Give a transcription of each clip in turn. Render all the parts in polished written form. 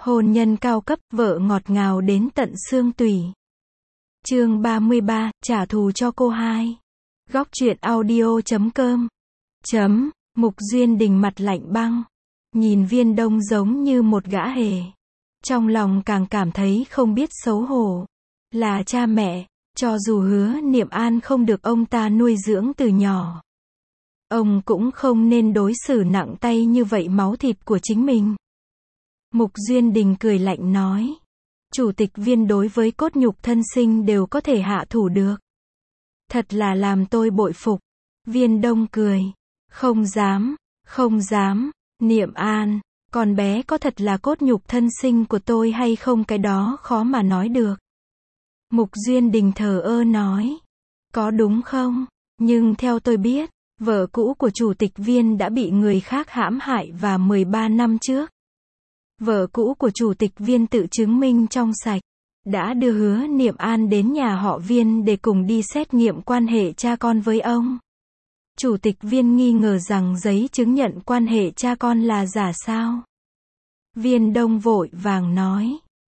Hôn nhân cao cấp, vợ ngọt ngào đến tận xương tủy. Chương 33, trả thù cho cô hai. Góc truyện audio.com. Mục Duyên Đình mặt lạnh băng. Nhìn Viên Đông giống như một gã hề. Trong lòng càng cảm thấy không biết xấu hổ. Là cha mẹ, cho dù Hứa Niệm An không được ông ta nuôi dưỡng từ nhỏ, ông cũng không nên đối xử nặng tay như vậy máu thịt của chính mình. Mục Duyên Đình cười lạnh nói. Chủ tịch Viên đối với cốt nhục thân sinh đều có thể hạ thủ được. Thật là làm tôi bội phục. Viên Đông cười. Không dám, Niệm An, con bé có thật là cốt nhục thân sinh của tôi hay không cái đó khó mà nói được. Mục Duyên Đình thờ ơ nói. Có đúng không? Nhưng theo tôi biết, vợ cũ của chủ tịch Viên đã bị người khác hãm hại và 13 năm trước. Vợ cũ của chủ tịch Viên tự chứng minh trong sạch, đã đưa Hứa Niệm An đến nhà họ Viên để cùng đi xét nghiệm quan hệ cha con với ông. Chủ tịch Viên nghi ngờ rằng giấy chứng nhận quan hệ cha con là giả sao? Viên Đông vội vàng nói.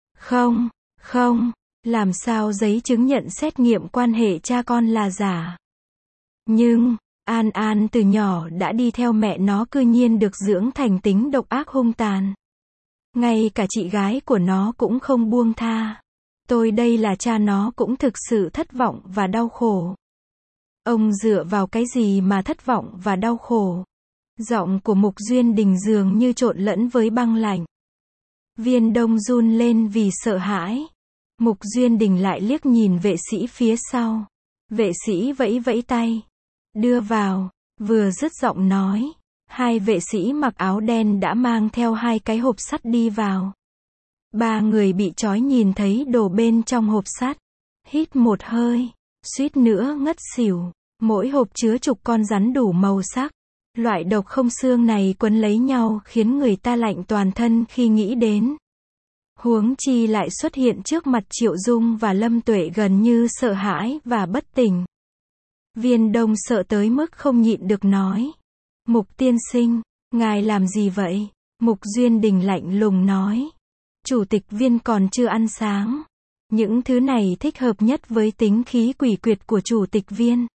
Không, làm sao giấy chứng nhận xét nghiệm quan hệ cha con là giả? Nhưng, An từ nhỏ đã đi theo mẹ nó cư nhiên được dưỡng thành tính độc ác hung tàn. Ngay cả chị gái của nó cũng không buông tha. Tôi đây là cha nó cũng thực sự thất vọng và đau khổ. Ông dựa vào cái gì mà thất vọng và đau khổ? Giọng của Mục Duyên Đình dường như trộn lẫn với băng lạnh. Viên Đông run lên vì sợ hãi. Mục Duyên Đình lại liếc nhìn vệ sĩ phía sau. Vệ sĩ vẫy vẫy tay. Đưa vào, vừa dứt giọng nói. Hai vệ sĩ mặc áo đen đã mang theo hai cái hộp sắt đi vào. Ba người bị trói nhìn thấy đồ bên trong hộp sắt. Hít một hơi, suýt nữa ngất xỉu. Mỗi hộp chứa chục con rắn đủ màu sắc. Loại độc không xương này quấn lấy nhau khiến người ta lạnh toàn thân khi nghĩ đến. Huống chi lại xuất hiện trước mặt Triệu Dung và Lâm Tuệ gần như sợ hãi và bất tỉnh. Viên Đông sợ tới mức không nhịn được nói. Mục tiên sinh, ngài làm gì vậy? Mục Duyên Đình lạnh lùng nói. Chủ tịch Viên còn chưa ăn sáng. Những thứ này thích hợp nhất với tính khí quỷ quyệt của chủ tịch Viên.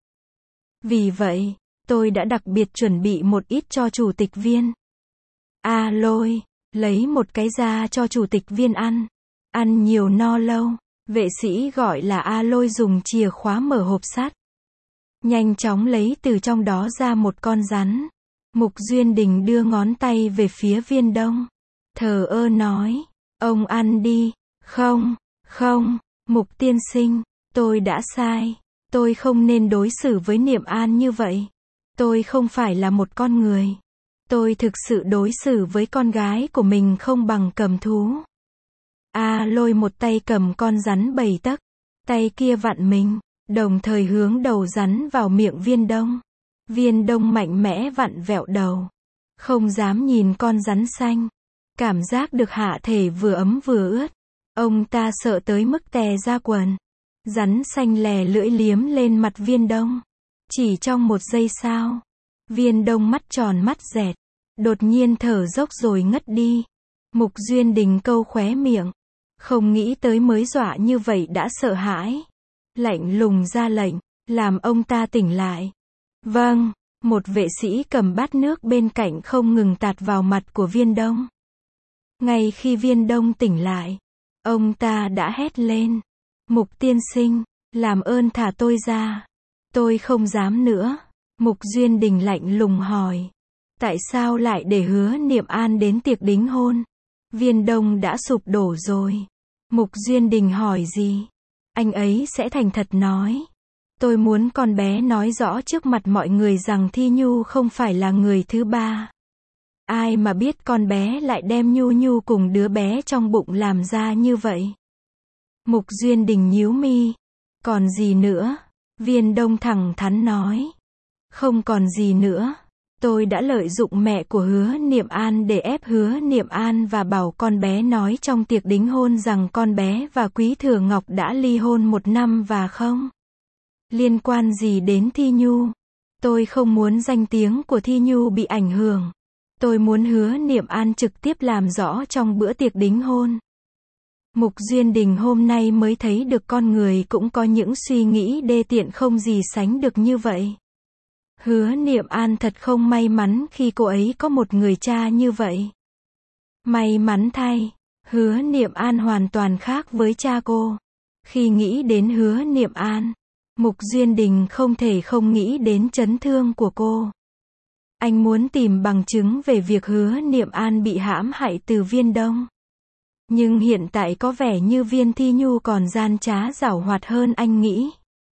Vì vậy, tôi đã đặc biệt chuẩn bị một ít cho chủ tịch Viên. A Lôi, lấy một cái ra cho chủ tịch Viên ăn. Ăn nhiều no lâu. Vệ sĩ gọi là A Lôi dùng chìa khóa mở hộp sắt. Nhanh chóng lấy từ trong đó ra một con rắn. Mục Duyên Đình đưa ngón tay về phía Viên Đông. Thờ ơ nói. Ông ăn đi. Không, Mục tiên sinh, tôi đã sai. Tôi không nên đối xử với Niệm An như vậy. Tôi không phải là một con người. Tôi thực sự đối xử với con gái của mình không bằng cầm thú. A Lôi một tay cầm con rắn 7 tấc, tay kia vặn mình, đồng thời hướng đầu rắn vào miệng Viên Đông. Viên Đông mạnh mẽ vặn vẹo đầu, không dám nhìn con rắn xanh. Cảm giác được hạ thể vừa ấm vừa ướt, ông ta sợ tới mức tè ra quần. Rắn xanh lè lưỡi liếm lên mặt Viên Đông. Chỉ trong một giây sau, Viên Đông mắt tròn mắt dẹt, đột nhiên thở dốc rồi ngất đi. Mục Duyên Đình câu khóe miệng, không nghĩ tới mới dọa như vậy đã sợ hãi. Lạnh lùng ra lệnh, làm ông ta tỉnh lại. Vâng, một vệ sĩ cầm bát nước bên cạnh không ngừng tạt vào mặt của Viên Đông. Ngay khi Viên Đông tỉnh lại, ông ta đã hét lên. Mục tiên sinh, làm ơn thả tôi ra. Tôi không dám nữa. Mục Duyên Đình lạnh lùng hỏi. Tại sao lại để Hứa Niệm An đến tiệc đính hôn? Viên Đông đã sụp đổ rồi. Mục Duyên Đình hỏi gì? Anh ấy sẽ thành thật nói. Tôi muốn con bé nói rõ trước mặt mọi người rằng Thi Nhu không phải là người thứ ba. Ai mà biết con bé lại đem Nhu cùng đứa bé trong bụng làm ra như vậy. Mục Duyên Đình nhíu mi. Còn gì nữa? Viên Đông thẳng thắn nói. Không còn gì nữa. Tôi đã lợi dụng mẹ của Hứa Niệm An để ép Hứa Niệm An và bảo con bé nói trong tiệc đính hôn rằng con bé và Quý Thừa Ngọc đã ly hôn 1 năm và không liên quan gì đến Thi Nhu. Tôi không muốn danh tiếng của Thi Nhu bị ảnh hưởng. Tôi muốn Hứa Niệm An trực tiếp làm rõ trong bữa tiệc đính hôn. Mục Duyên Đình hôm nay mới thấy được con người cũng có những suy nghĩ đê tiện không gì sánh được như vậy. Hứa Niệm An thật không may mắn khi cô ấy có một người cha như vậy. May mắn thay, Hứa Niệm An hoàn toàn khác với cha cô. Khi nghĩ đến Hứa Niệm An, Mục Duyên Đình không thể không nghĩ đến chấn thương của cô. Anh muốn tìm bằng chứng về việc Hứa Niệm An bị hãm hại từ Viên Đông. Nhưng hiện tại có vẻ như Viên Thi Nhu còn gian trá giảo hoạt hơn anh nghĩ.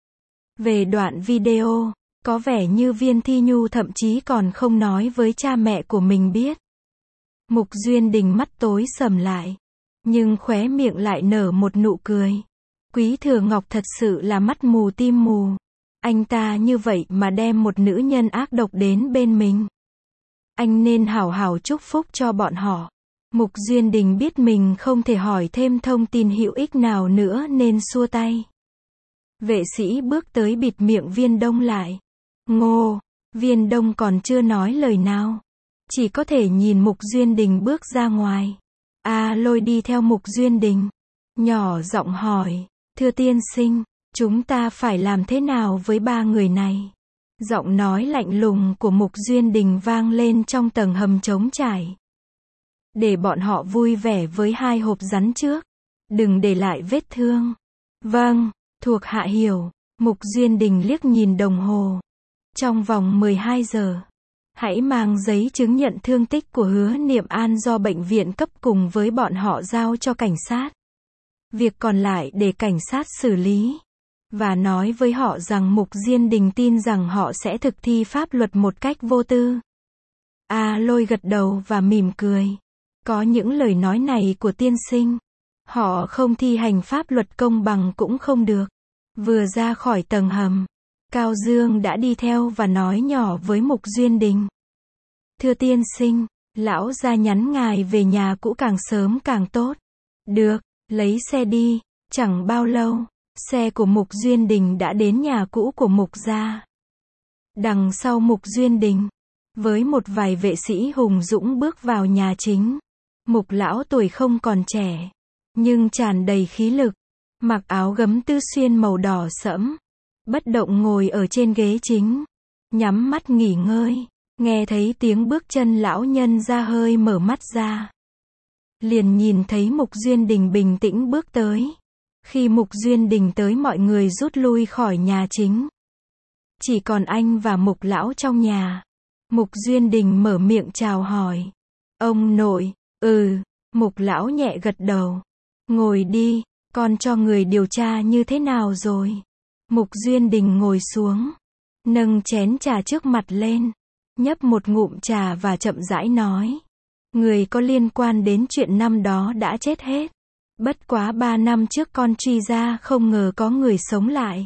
Về đoạn video, có vẻ như Viên Thi Nhu thậm chí còn không nói với cha mẹ của mình biết. Mục Duyên Đình mắt tối sầm lại, nhưng khóe miệng lại nở một nụ cười. Quý Thừa Ngọc thật sự là mắt mù tim mù. Anh ta như vậy mà đem một nữ nhân ác độc đến bên mình. Anh nên hảo hảo chúc phúc cho bọn họ. Mục Duyên Đình biết mình không thể hỏi thêm thông tin hữu ích nào nữa nên xua tay. Vệ sĩ bước tới bịt miệng Viên Đông lại. Ngô, Viên Đông còn chưa nói lời nào. Chỉ có thể nhìn Mục Duyên Đình bước ra ngoài. Lôi đi theo Mục Duyên Đình. Nhỏ giọng hỏi, thưa tiên sinh, chúng ta phải làm thế nào với ba người này? Giọng nói lạnh lùng của Mục Duyên Đình vang lên trong tầng hầm trống trải. Để bọn họ vui vẻ với 2 hộp rắn trước. Đừng để lại vết thương. Vâng, thuộc hạ hiểu. Mục Duyên Đình liếc nhìn đồng hồ. Trong vòng 12 giờ. Hãy mang giấy chứng nhận thương tích của Hứa Niệm An do bệnh viện cấp cùng với bọn họ giao cho cảnh sát. Việc còn lại để cảnh sát xử lý. Và nói với họ rằng Mục Duyên Đình tin rằng họ sẽ thực thi pháp luật một cách vô tư. Lôi gật đầu và mỉm cười. Có những lời nói này của tiên sinh. Họ không thi hành pháp luật công bằng cũng không được. Vừa ra khỏi tầng hầm, Cao Dương đã đi theo và nói nhỏ với Mục Duyên Đình. Thưa tiên sinh, lão gia nhắn ngài về nhà cũ càng sớm càng tốt. Được, lấy xe đi. Chẳng bao lâu, xe của Mục Duyên Đình đã đến nhà cũ của Mục gia. Đằng sau Mục Duyên Đình, với một vài vệ sĩ hùng dũng bước vào nhà chính. Mục lão tuổi không còn trẻ, nhưng tràn đầy khí lực, mặc áo gấm tư xuyên màu đỏ sẫm, bất động ngồi ở trên ghế chính, nhắm mắt nghỉ ngơi, nghe thấy tiếng bước chân lão nhân ra hơi mở mắt ra. Liền nhìn thấy Mục Duyên Đình bình tĩnh bước tới. Khi Mục Duyên Đình tới mọi người rút lui khỏi nhà chính. Chỉ còn anh và Mục lão trong nhà. Mục Duyên Đình mở miệng chào hỏi. Ông nội, Mục lão nhẹ gật đầu. Ngồi đi, con cho người điều tra như thế nào rồi? Mục Duyên Đình ngồi xuống, nâng chén trà trước mặt lên, nhấp một ngụm trà và chậm rãi nói. Người có liên quan đến chuyện năm đó đã chết hết. Bất quá 3 năm trước con truy ra không ngờ có người sống lại.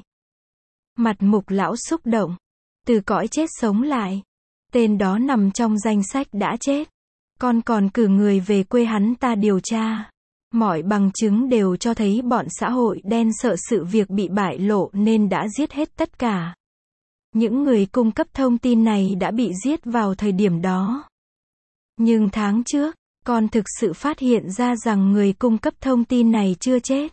Mặt Mục lão xúc động. Từ cõi chết sống lại. Tên đó nằm trong danh sách đã chết. Con còn cử người về quê hắn ta điều tra. Mọi bằng chứng đều cho thấy bọn xã hội đen sợ sự việc bị bại lộ nên đã giết hết tất cả. Những người cung cấp thông tin này đã bị giết vào thời điểm đó. Nhưng tháng trước, con thực sự phát hiện ra rằng người cung cấp thông tin này chưa chết.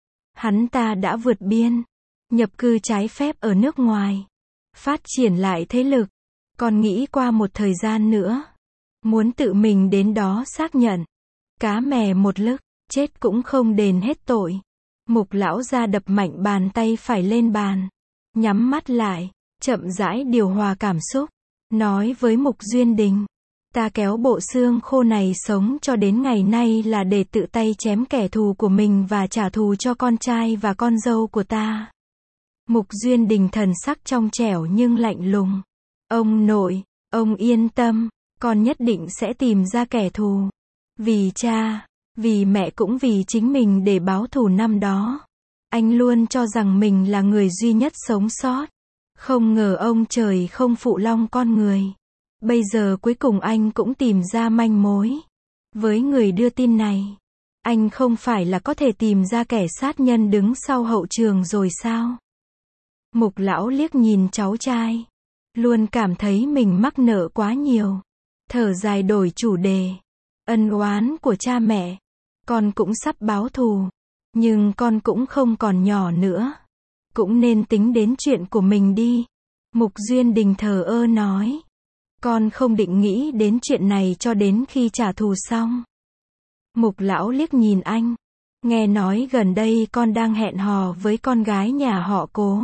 Hắn ta đã vượt biên, nhập cư trái phép ở nước ngoài, phát triển lại thế lực. Con nghĩ qua một thời gian nữa, muốn tự mình đến đó xác nhận. Cá mè một lức, chết cũng không đền hết tội. Mục lão ra đập mạnh bàn tay phải lên bàn, nhắm mắt lại, chậm rãi điều hòa cảm xúc, nói với Mục Duyên Đình. Ta kéo bộ xương khô này sống cho đến ngày nay là để tự tay chém kẻ thù của mình và trả thù cho con trai và con dâu của ta. Mục Duyên Đình thần sắc trong trẻo nhưng lạnh lùng. Ông nội, ông yên tâm, con nhất định sẽ tìm ra kẻ thù. Vì cha, vì mẹ cũng vì chính mình để báo thù năm đó. Anh luôn cho rằng mình là người duy nhất sống sót. Không ngờ ông trời không phụ long con người. Bây giờ cuối cùng anh cũng tìm ra manh mối. Với người đưa tin này, anh không phải là có thể tìm ra kẻ sát nhân đứng sau hậu trường rồi sao? Mục lão liếc nhìn cháu trai, luôn cảm thấy mình mắc nợ quá nhiều. thở dài đổi chủ đề. Ân oán của cha mẹ, con cũng sắp báo thù, nhưng con cũng không còn nhỏ nữa. Cũng nên tính đến chuyện của mình đi. Mục Duyên Đình thờ ơ nói. Con không định nghĩ đến chuyện này cho đến khi trả thù xong. Mục lão liếc nhìn anh. Nghe nói gần đây con đang hẹn hò với con gái nhà họ Cố.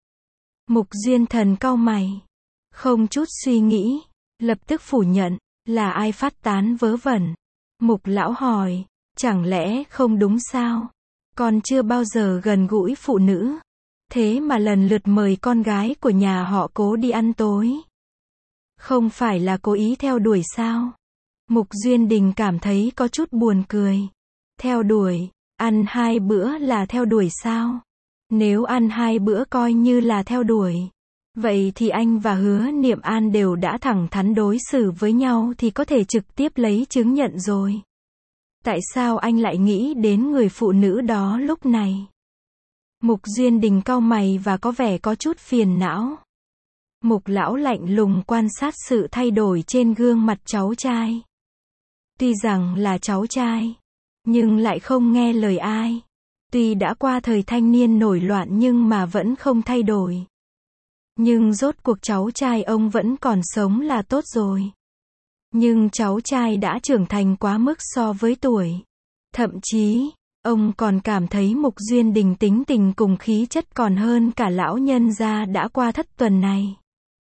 Mục Duyên Thần cau mày. Không chút suy nghĩ, lập tức phủ nhận. Là ai phát tán vớ vẩn? Mục lão hỏi. Chẳng lẽ không đúng sao? Con chưa bao giờ gần gũi phụ nữ. Thế mà lần lượt mời con gái của nhà họ Cố đi ăn tối. Không phải là cố ý theo đuổi sao? Mục Duyên Đình cảm thấy có chút buồn cười. Theo đuổi, ăn 2 bữa là theo đuổi sao? Nếu ăn 2 bữa coi như là theo đuổi, vậy thì anh và Hứa Niệm An đều đã thẳng thắn đối xử với nhau thì có thể trực tiếp lấy chứng nhận rồi. Tại sao anh lại nghĩ đến người phụ nữ đó lúc này? Mục Duyên Đình cau mày và có vẻ có chút phiền não. Mục lão lạnh lùng quan sát sự thay đổi trên gương mặt cháu trai. Tuy rằng là cháu trai, nhưng lại không nghe lời ai. Tuy đã qua thời thanh niên nổi loạn nhưng mà vẫn không thay đổi. Nhưng rốt cuộc cháu trai ông vẫn còn sống là tốt rồi. Nhưng cháu trai đã trưởng thành quá mức so với tuổi. Thậm chí, ông còn cảm thấy Mục Duyên Đình tính tình cùng khí chất còn hơn cả lão nhân gia đã qua thất tuần này.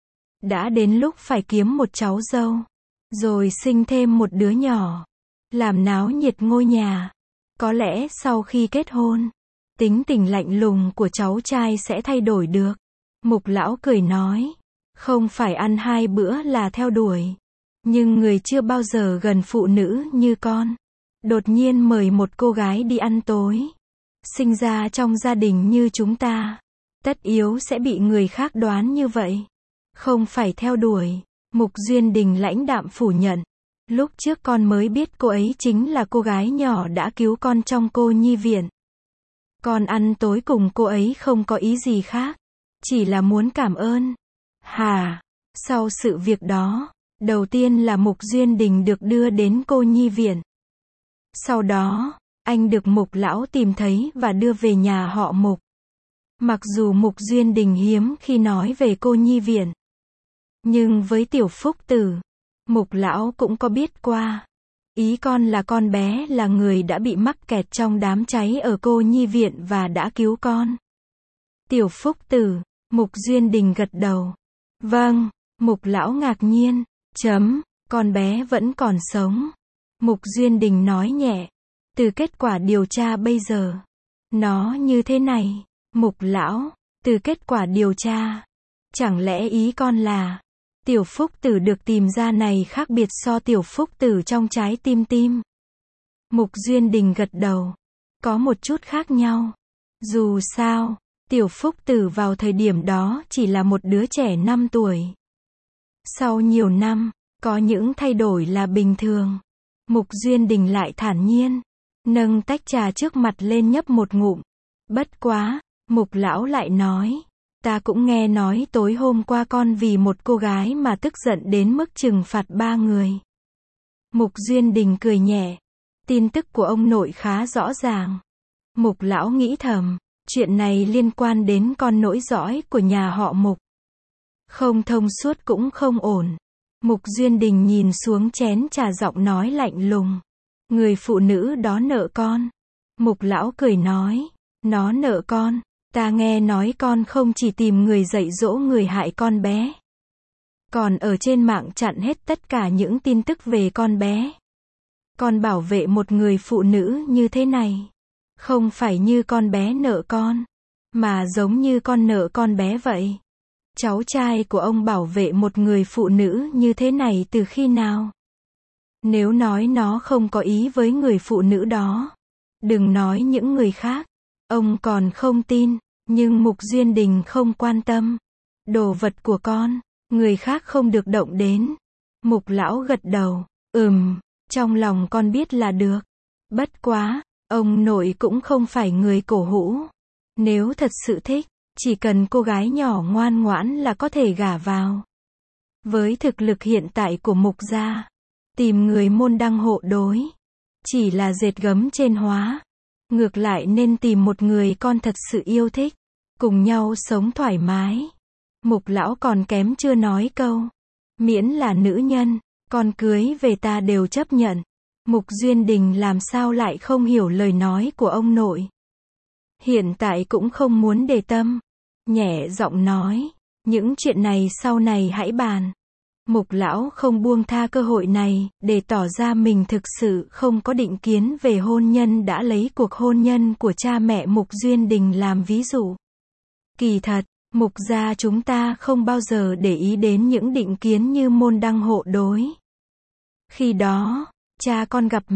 Đã đến lúc phải kiếm một cháu dâu, rồi sinh thêm một đứa nhỏ, làm náo nhiệt ngôi nhà. Có lẽ sau khi kết hôn, tính tình lạnh lùng của cháu trai sẽ thay đổi được. Mục lão cười nói, không phải ăn 2 bữa là theo đuổi. Nhưng người chưa bao giờ gần phụ nữ như con, đột nhiên mời một cô gái đi ăn tối. Sinh ra trong gia đình như chúng ta, tất yếu sẽ bị người khác đoán như vậy. Không phải theo đuổi. Mục Duyên Đình lãnh đạm phủ nhận. Lúc trước con mới biết cô ấy chính là cô gái nhỏ đã cứu con trong cô nhi viện. Con ăn tối cùng cô ấy không có ý gì khác, chỉ là muốn cảm ơn. Hà, sau sự việc đó, đầu tiên là Mục Duyên Đình được đưa đến cô nhi viện. Sau đó, anh được Mục lão tìm thấy và đưa về nhà họ Mục. Mặc dù Mục Duyên Đình hiếm khi nói về cô nhi viện, nhưng với Tiểu Phúc Tử, Mục lão cũng có biết qua. Ý con là con bé là người đã bị mắc kẹt trong đám cháy ở cô nhi viện và đã cứu con. Tiểu Phúc Tử, Mục Duyên Đình gật đầu. Vâng, Mục lão ngạc nhiên. Con bé vẫn còn sống. Mục Duyên Đình nói nhẹ. Từ kết quả điều tra bây giờ, nó như thế này. Mục lão, từ kết quả điều tra, chẳng lẽ ý con là Tiểu Phúc Tử được tìm ra này khác biệt so Tiểu Phúc Tử trong trái tim tim? Mục Duyên Đình gật đầu. Có một chút khác nhau. Dù sao, Tiểu Phúc Tử vào thời điểm đó chỉ là một đứa trẻ 5 tuổi. Sau nhiều năm, có những thay đổi là bình thường. Mục Duyên Đình lại thản nhiên, nâng tách trà trước mặt lên nhấp một ngụm. Bất quá, Mục lão lại nói, ta cũng nghe nói tối hôm qua con vì một cô gái mà tức giận đến mức trừng phạt 3 người. Mục Duyên Đình cười nhẹ. Tin tức của ông nội khá rõ ràng. Mục lão nghĩ thầm, chuyện này liên quan đến con nối dõi của nhà họ Mục. Không thông suốt cũng không ổn. Mục Duyên Đình nhìn xuống chén trà, giọng nói lạnh lùng. Người phụ nữ đó nợ con. Mục lão cười nói, nó nợ con. Ta nghe nói con không chỉ tìm người dạy dỗ người hại con bé, còn ở trên mạng chặn hết tất cả những tin tức về con bé. Con bảo vệ một người phụ nữ như thế này, không phải như con bé nợ con, mà giống như con nợ con bé vậy. Cháu trai của ông bảo vệ một người phụ nữ như thế này từ khi nào? Nếu nói nó không có ý với người phụ nữ đó, đừng nói những người khác, ông còn không tin. Nhưng Mục Duyên Đình không quan tâm. Đồ vật của con, người khác không được động đến. Mục lão gật đầu. Trong lòng con biết là được. Bất quá, ông nội cũng không phải người cổ hủ. Nếu thật sự thích, chỉ cần cô gái nhỏ ngoan ngoãn là có thể gả vào. Với thực lực hiện tại của Mục gia, tìm người môn đăng hộ đối, chỉ là dệt gấm trên hóa. Ngược lại nên tìm một người con thật sự yêu thích, cùng nhau sống thoải mái. Mục lão còn kém chưa nói câu. Miễn là nữ nhân, con cưới về ta đều chấp nhận. Mục Duyên Đình làm sao lại không hiểu lời nói của ông nội. Hiện tại cũng không muốn để tâm. Nhẹ giọng nói, những chuyện này sau này hãy bàn. Mục lão không buông tha cơ hội này, để tỏ ra mình thực sự không có định kiến về hôn nhân, đã lấy cuộc hôn nhân của cha mẹ Mục Duyên Đình làm ví dụ. Kỳ thật, Mục gia chúng ta không bao giờ để ý đến những định kiến như môn đăng hộ đối. Khi đó, cha con gặp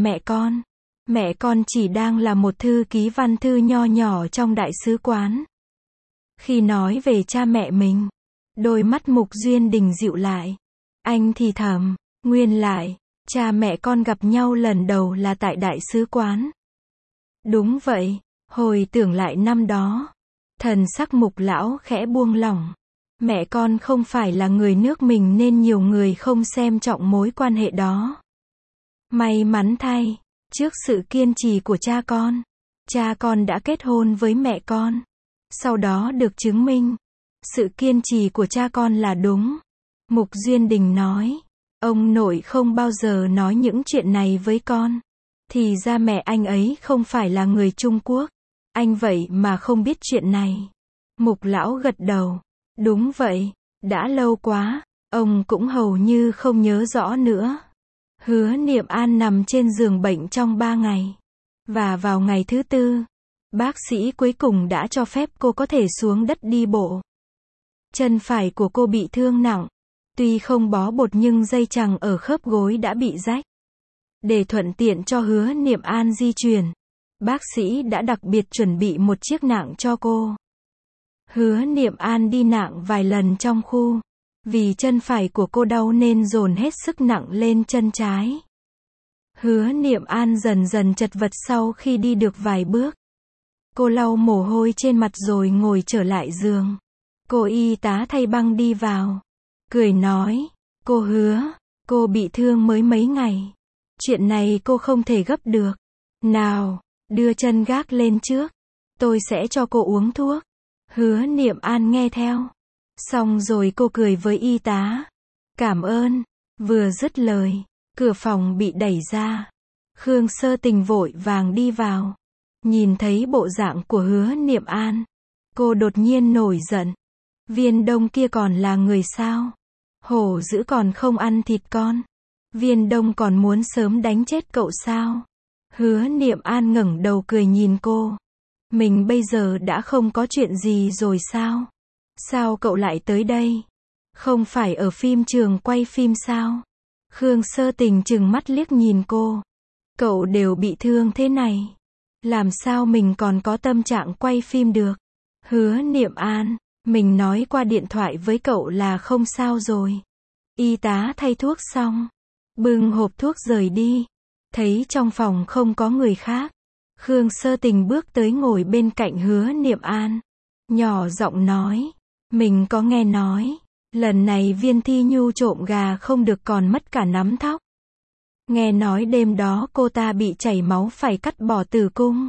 mẹ con chỉ đang là một thư ký văn thư nho nhỏ trong đại sứ quán. Khi nói về cha mẹ mình, đôi mắt Mục Duyên Đình dịu lại. Anh thì thầm, nguyên lại, cha mẹ con gặp nhau lần đầu là tại đại sứ quán. Đúng vậy, hồi tưởng lại năm đó, thần sắc Mục lão khẽ buông lỏng. Mẹ con không phải là người nước mình nên nhiều người không xem trọng mối quan hệ đó. May mắn thay, trước sự kiên trì của cha con đã kết hôn với mẹ con. Sau đó được chứng minh, sự kiên trì của cha con là đúng. Mục Duyên Đình nói, ông nội không bao giờ nói những chuyện này với con. Thì ra mẹ anh ấy không phải là người Trung Quốc. Anh vậy mà không biết chuyện này. Mục lão gật đầu. Đúng vậy, đã lâu quá, ông cũng hầu như không nhớ rõ nữa. Hứa Niệm An nằm trên giường bệnh trong 3 ngày. Và vào ngày thứ 4, bác sĩ cuối cùng đã cho phép cô có thể xuống đất đi bộ. Chân phải của cô bị thương nặng. Tuy không bó bột nhưng dây chằng ở khớp gối đã bị rách. Để thuận tiện cho Hứa Niệm An di chuyển, bác sĩ đã đặc biệt chuẩn bị một chiếc nạng cho cô. Hứa Niệm An đi nạng vài lần trong khu. Vì chân phải của cô đau nên dồn hết sức nặng lên chân trái. Hứa Niệm An dần dần chật vật sau khi đi được vài bước. Cô lau mồ hôi trên mặt rồi ngồi trở lại giường. Cô y tá thay băng đi vào. Cười nói, cô Hứa, cô bị thương mới mấy ngày. Chuyện này cô không thể gấp được. Nào, đưa chân gác lên trước. Tôi sẽ cho cô uống thuốc. Hứa Niệm An nghe theo. Xong rồi cô cười với y tá. Cảm ơn. Vừa dứt lời, cửa phòng bị đẩy ra. Khương Sơ Tình vội vàng đi vào. Nhìn thấy bộ dạng của Hứa Niệm An, cô đột nhiên nổi giận. Viên Đông kia còn là người sao? Hổ dữ còn không ăn thịt con. Viên Đông còn muốn sớm đánh chết cậu sao? Hứa Niệm An ngẩng đầu cười nhìn cô. Mình bây giờ đã không có chuyện gì rồi sao? Sao cậu lại tới đây? Không phải ở phim trường quay phim sao? Khương Sơ Tình trừng mắt liếc nhìn cô. Cậu đều bị thương thế này. Làm sao mình còn có tâm trạng quay phim được? Hứa Niệm An, mình nói qua điện thoại với cậu là không sao rồi. Y tá thay thuốc xong, bưng hộp thuốc rời đi. Thấy trong phòng không có người khác, Khương Sơ Tình bước tới ngồi bên cạnh Hứa Niệm An. Nhỏ giọng nói, mình có nghe nói, lần này Viên Thi Nhu trộm gà không được còn mất cả nắm thóc. Nghe nói đêm đó cô ta bị chảy máu phải cắt bỏ tử cung.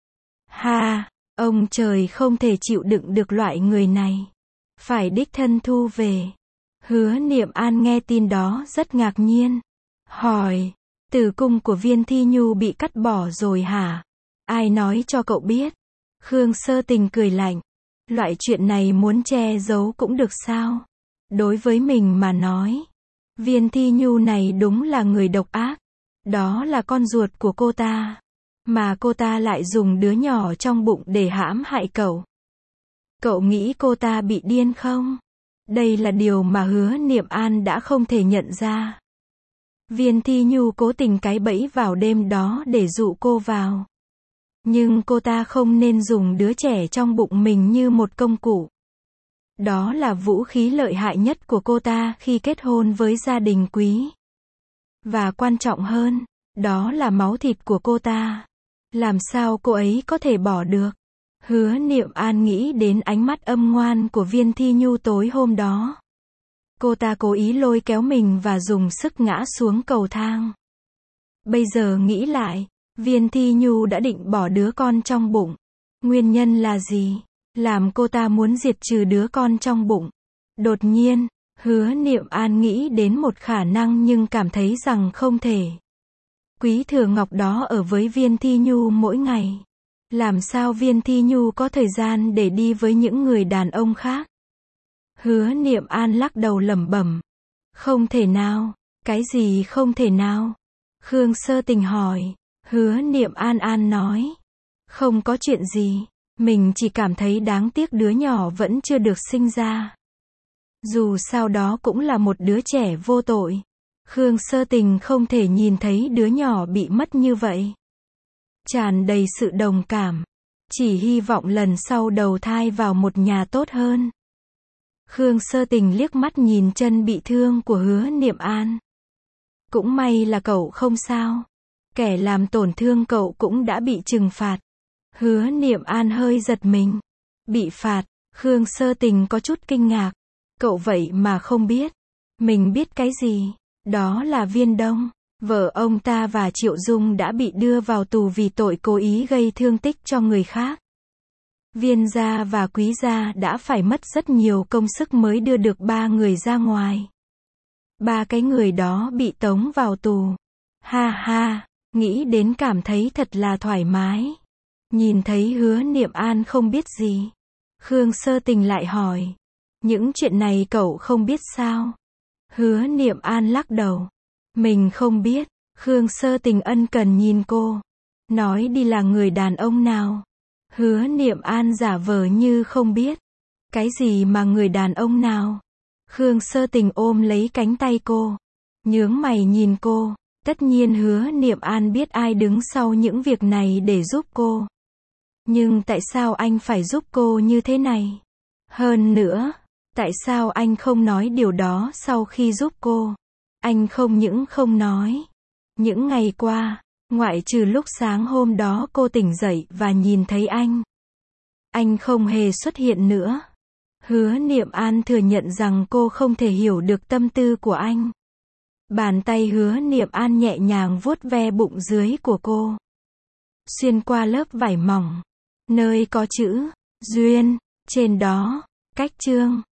Ha, ông trời không thể chịu đựng được loại người này. Phải đích thân thu về. Hứa Niệm An nghe tin đó rất ngạc nhiên. Hỏi, tử cung của Viên Thi Nhu bị cắt bỏ rồi hả? Ai nói cho cậu biết? Khương Sơ Tình cười lạnh. Loại chuyện này muốn che giấu cũng được sao? Đối với mình mà nói, Viên Thi Nhu này đúng là người độc ác. Đó là con ruột của cô ta. Mà cô ta lại dùng đứa nhỏ trong bụng để hãm hại cậu. Cậu nghĩ cô ta bị điên không? Đây là điều mà Hứa Niệm An đã không thể nhận ra. Viên Thi Nhu cố tình cái bẫy vào đêm đó để dụ cô vào. Nhưng cô ta không nên dùng đứa trẻ trong bụng mình như một công cụ. Đó là vũ khí lợi hại nhất của cô ta khi kết hôn với gia đình quý. Và quan trọng hơn, đó là máu thịt của cô ta. Làm sao cô ấy có thể bỏ được? Hứa Niệm An nghĩ đến ánh mắt âm ngoan của Viên Thi Nhu tối hôm đó. Cô ta cố ý lôi kéo mình và dùng sức ngã xuống cầu thang. Bây giờ nghĩ lại, Viên Thi Nhu đã định bỏ đứa con trong bụng. Nguyên nhân là gì? Làm cô ta muốn diệt trừ đứa con trong bụng. Đột nhiên, Hứa Niệm An nghĩ đến một khả năng nhưng cảm thấy rằng không thể. Quý Thừa Ngọc đó ở với Viên Thi Nhu mỗi ngày. Làm sao Viên Thi Nhu có thời gian để đi với những người đàn ông khác? Hứa Niệm An lắc đầu lẩm bẩm. Không thể nào. Cái gì không thể nào? Khương Sơ Tình hỏi. Hứa Niệm An nói. Không có chuyện gì. Mình chỉ cảm thấy đáng tiếc đứa nhỏ vẫn chưa được sinh ra. Dù sao đó cũng là một đứa trẻ vô tội. Khương Sơ Tình không thể nhìn thấy đứa nhỏ bị mất như vậy. Tràn đầy sự đồng cảm. Chỉ hy vọng lần sau đầu thai vào một nhà tốt hơn. Khương Sơ Tình liếc mắt nhìn chân bị thương của Hứa Niệm An. Cũng may là cậu không sao. Kẻ làm tổn thương cậu cũng đã bị trừng phạt. Hứa Niệm An hơi giật mình. Bị phạt, Khương Sơ Tình có chút kinh ngạc. Cậu vậy mà không biết. Mình biết cái gì? Đó là Viên Đông. Vợ ông ta và Triệu Dung đã bị đưa vào tù vì tội cố ý gây thương tích cho người khác. Viên gia và Quý gia đã phải mất rất nhiều công sức mới đưa được 3 người ra ngoài. 3 cái người đó bị tống vào tù. Ha ha, nghĩ đến cảm thấy thật là thoải mái. Nhìn thấy Hứa Niệm An không biết gì. Khương Sơ Tình lại hỏi. Những chuyện này cậu không biết sao? Hứa Niệm An lắc đầu. Mình không biết. Khương Sơ Tình ân cần nhìn cô. Nói đi là người đàn ông nào? Hứa Niệm An giả vờ như không biết. Cái gì mà người đàn ông nào? Khương Sơ Tình ôm lấy cánh tay cô. Nhướng mày nhìn cô. Tất nhiên Hứa Niệm An biết ai đứng sau những việc này để giúp cô. Nhưng tại sao anh phải giúp cô như thế này? Hơn nữa, tại sao anh không nói điều đó sau khi giúp cô? Anh không những không nói. Những ngày qua, ngoại trừ lúc sáng hôm đó cô tỉnh dậy và nhìn thấy anh không hề xuất hiện nữa. Hứa Niệm An thừa nhận rằng cô không thể hiểu được tâm tư của anh. Bàn tay Hứa Niệm An nhẹ nhàng vuốt ve bụng dưới của cô. Xuyên qua lớp vải mỏng, nơi có chữ Duyên trên đó, cách chương